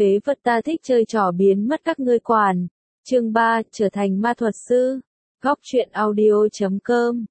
phế vật ta thích chơi trò biến mất các ngươi quản. Chương 3, trở thành ma thuật sư. Góc truyện audio.com.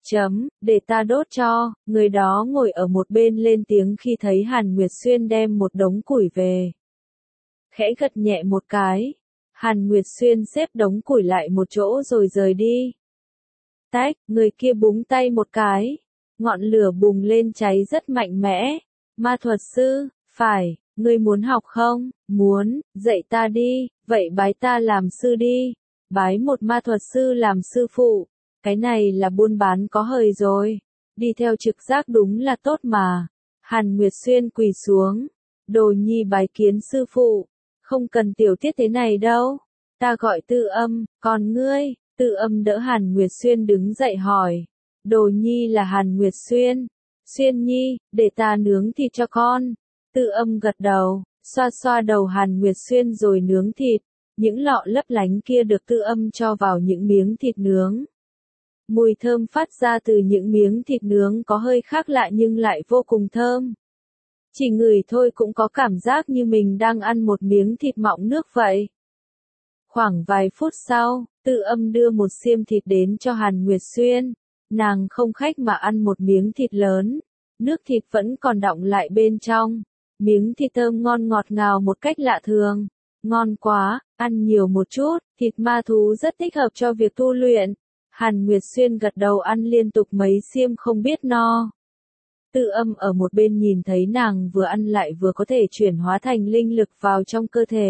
Để ta đốt cho, người đó ngồi ở một bên lên tiếng khi thấy Hàn Nguyệt Xuyên đem một đống củi về. Khẽ gật nhẹ một cái, Hàn Nguyệt Xuyên xếp đống củi lại một chỗ rồi rời đi. Tách, người kia búng tay một cái, ngọn lửa bùng lên cháy rất mạnh mẽ. Ma thuật sư, phải, ngươi muốn học không? Muốn, dạy ta đi, vậy bái ta làm sư đi. Bái một ma thuật sư làm sư phụ, cái này là buôn bán có hời rồi. Đi theo trực giác đúng là tốt mà. Hàn Nguyệt Xuyên quỳ xuống, Đồ Nhi bái kiến sư phụ, không cần tiểu tiết thế này đâu. Ta gọi Tư Âm, còn ngươi? Tư Âm đỡ Hàn Nguyệt Xuyên đứng dậy hỏi. Đồ Nhi là Hàn Nguyệt Xuyên. Xuyên Nhi, để ta nướng thịt cho con. Tư Âm gật đầu, xoa xoa đầu Hàn Nguyệt Xuyên rồi nướng thịt. Những lọ lấp lánh kia được Tư Âm cho vào những miếng thịt nướng. Mùi thơm phát ra từ những miếng thịt nướng có hơi khác lạ nhưng lại vô cùng thơm. Chỉ ngửi thôi cũng có cảm giác như mình đang ăn một miếng thịt mọng nước vậy. Khoảng vài phút sau, Tư Âm đưa một xiêm thịt đến cho Hàn Nguyệt Xuyên. Nàng không khách mà ăn một miếng thịt lớn. Nước thịt vẫn còn đọng lại bên trong. Miếng thịt thơm ngon ngọt ngào một cách lạ thường. Ngon quá, ăn nhiều một chút, thịt ma thú rất thích hợp cho việc tu luyện. Hàn Nguyệt Xuyên gật đầu ăn liên tục mấy xiêm không biết no. Tư Âm ở một bên nhìn thấy nàng vừa ăn lại vừa có thể chuyển hóa thành linh lực vào trong cơ thể.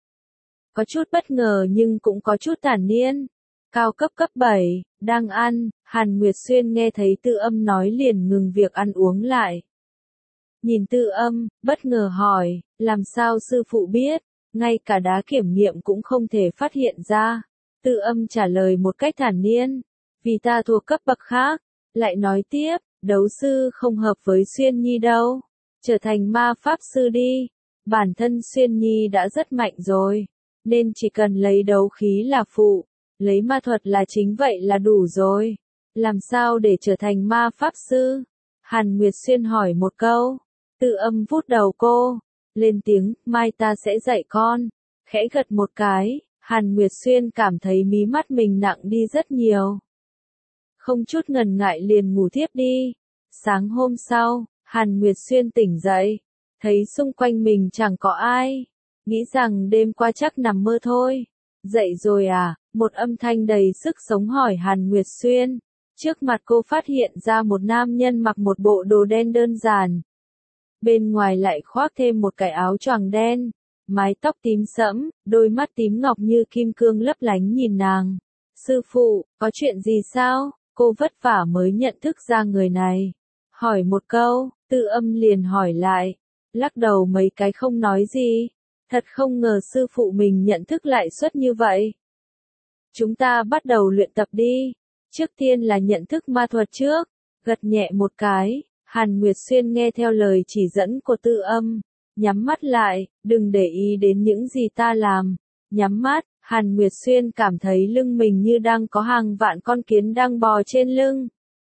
Có chút bất ngờ nhưng cũng có chút thản nhiên. Cao cấp cấp 7, đang ăn, Hàn Nguyệt Xuyên nghe thấy Tư Âm nói liền ngừng việc ăn uống lại. Nhìn Tư Âm, bất ngờ hỏi, làm sao sư phụ biết, ngay cả đá kiểm nghiệm cũng không thể phát hiện ra. Tư Âm trả lời một cách thản nhiên, vì ta thuộc cấp bậc khác. Lại nói tiếp, đấu sư không hợp với Xuyên Nhi đâu, trở thành ma pháp sư đi. Bản thân Xuyên Nhi đã rất mạnh rồi, nên chỉ cần lấy đấu khí là phụ, lấy ma thuật là chính vậy là đủ rồi. Làm sao để trở thành ma pháp sư? Hàn Nguyệt Xuyên hỏi một câu. Tư Âm vuốt đầu cô, lên tiếng, mai ta sẽ dạy con. Khẽ gật một cái, Hàn Nguyệt Xuyên cảm thấy mí mắt mình nặng đi rất nhiều. Không chút ngần ngại liền ngủ thiếp đi. Sáng hôm sau, Hàn Nguyệt Xuyên tỉnh dậy, thấy xung quanh mình chẳng có ai. Nghĩ rằng đêm qua chắc nằm mơ thôi. Dậy rồi à? Một âm thanh đầy sức sống hỏi Hàn Nguyệt Xuyên. Trước mặt cô phát hiện ra một nam nhân mặc một bộ đồ đen đơn giản. Bên ngoài lại khoác thêm một cái áo choàng đen, mái tóc tím sẫm, đôi mắt tím ngọc như kim cương lấp lánh nhìn nàng. Sư phụ, có chuyện gì sao? Cô vất vả mới nhận thức ra người này. Hỏi một câu, Tư Âm liền hỏi lại. Lắc đầu mấy cái không nói gì. Thật không ngờ sư phụ mình nhận thức lại xuất như vậy. Chúng ta bắt đầu luyện tập đi. Trước tiên là nhận thức ma thuật trước. Gật nhẹ một cái, Hàn Nguyệt Xuyên nghe theo lời chỉ dẫn của Tư Âm. Nhắm mắt lại, đừng để ý đến những gì ta làm. Nhắm mắt, Hàn Nguyệt Xuyên cảm thấy lưng mình như đang có hàng vạn con kiến đang bò trên lưng.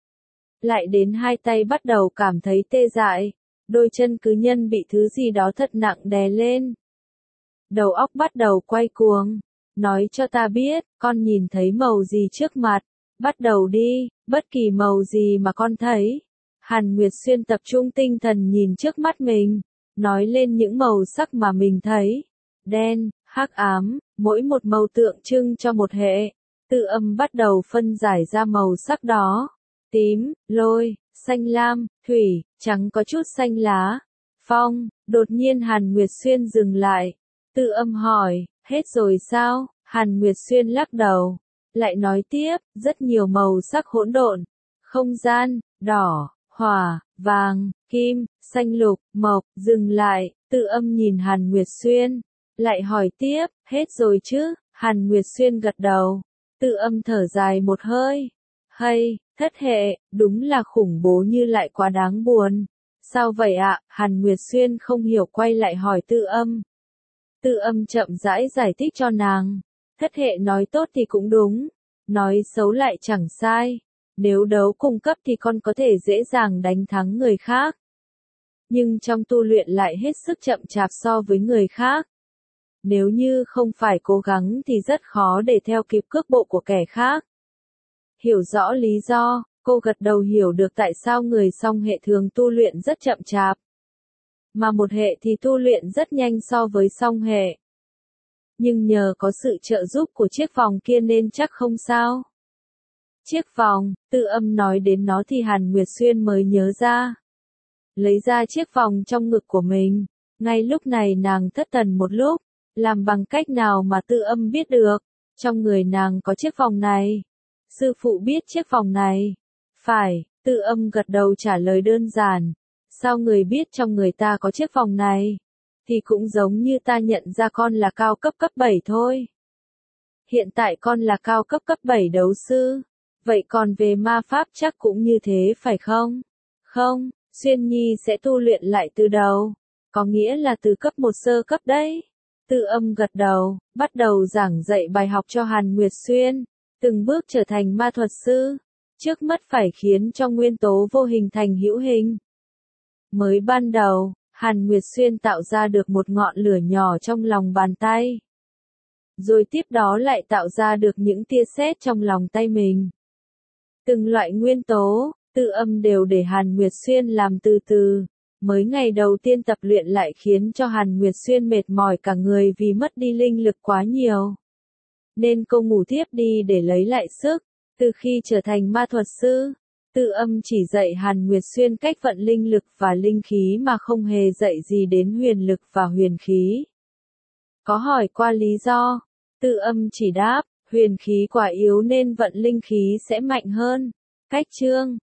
Lại đến hai tay bắt đầu cảm thấy tê dại. Đôi chân cứ nhân bị thứ gì đó thật nặng đè lên. Đầu óc bắt đầu quay cuồng. Nói cho ta biết, con nhìn thấy màu gì trước mặt. Bắt đầu đi, bất kỳ màu gì mà con thấy. Hàn Nguyệt Xuyên tập trung tinh thần nhìn trước mắt mình. Nói lên những màu sắc mà mình thấy. Đen, hắc ám, mỗi một màu tượng trưng cho một hệ. Tư Âm bắt đầu phân giải ra màu sắc đó. Tím, lôi, xanh lam, thủy, trắng có chút xanh lá. Phong, đột nhiên Hàn Nguyệt Xuyên dừng lại. Tư Âm hỏi, hết rồi sao? Hàn Nguyệt Xuyên lắc đầu. Lại nói tiếp, rất nhiều màu sắc hỗn độn. Không gian, đỏ, hỏa, vàng, kim, xanh lục, mộc, dừng lại. Tư Âm nhìn Hàn Nguyệt Xuyên. Lại hỏi tiếp, hết rồi chứ? Hàn Nguyệt Xuyên gật đầu. Tư Âm thở dài một hơi. Hay, thất hệ, đúng là khủng bố như lại quá đáng buồn. Sao vậy ạ? Hàn Nguyệt Xuyên không hiểu quay lại hỏi Tư Âm. Tư Âm chậm rãi giải thích cho nàng. Thất hệ nói tốt thì cũng đúng, nói xấu lại chẳng sai. Nếu đấu cung cấp thì con có thể dễ dàng đánh thắng người khác. Nhưng trong tu luyện lại hết sức chậm chạp so với người khác. Nếu như không phải cố gắng thì rất khó để theo kịp cước bộ của kẻ khác. Hiểu rõ lý do, cô gật đầu hiểu được tại sao người song hệ thường tu luyện rất chậm chạp. Mà một hệ thì tu luyện rất nhanh so với song hệ. Nhưng nhờ có sự trợ giúp của chiếc vòng kia nên chắc không sao. Chiếc vòng, Tư Âm nói đến nó thì Hàn Nguyệt Xuyên mới nhớ ra. Lấy ra chiếc vòng trong ngực của mình. Ngay lúc này nàng thất thần một lúc. Làm bằng cách nào mà Tư Âm biết được? Trong người nàng có chiếc vòng này. Sư phụ biết chiếc vòng này. Phải, Tư Âm gật đầu trả lời đơn giản. Sao người biết trong người ta có chiếc vòng này? Thì cũng giống như ta nhận ra con là cao cấp 7 thôi. Hiện tại con là cao cấp 7 đấu sư. Vậy còn về ma pháp chắc cũng như thế phải không? Không, Xuyên Nhi sẽ tu luyện lại từ đầu. Có nghĩa là từ cấp 1 sơ cấp đấy. Tư Âm gật đầu, bắt đầu giảng dạy bài học cho Hàn Nguyệt Xuyên. Từng bước trở thành ma thuật sư. Trước mắt phải khiến cho nguyên tố vô hình thành hữu hình. Mới ban đầu, Hàn Nguyệt Xuyên tạo ra được một ngọn lửa nhỏ trong lòng bàn tay. Rồi tiếp đó lại tạo ra được những tia sét trong lòng tay mình. Từng loại nguyên tố, Tư Âm đều để Hàn Nguyệt Xuyên làm từ từ. Mới ngày đầu tiên tập luyện lại khiến cho Hàn Nguyệt Xuyên mệt mỏi cả người vì mất đi linh lực quá nhiều. Nên cô ngủ thiếp đi để lấy lại sức. Từ khi trở thành ma thuật sư, Tư Âm chỉ dạy Hàn Nguyệt Xuyên cách vận linh lực và linh khí mà không hề dạy gì đến huyền lực và huyền khí. Có hỏi qua lý do, Tư Âm chỉ đáp, huyền khí quá yếu nên vận linh khí sẽ mạnh hơn. Cách chương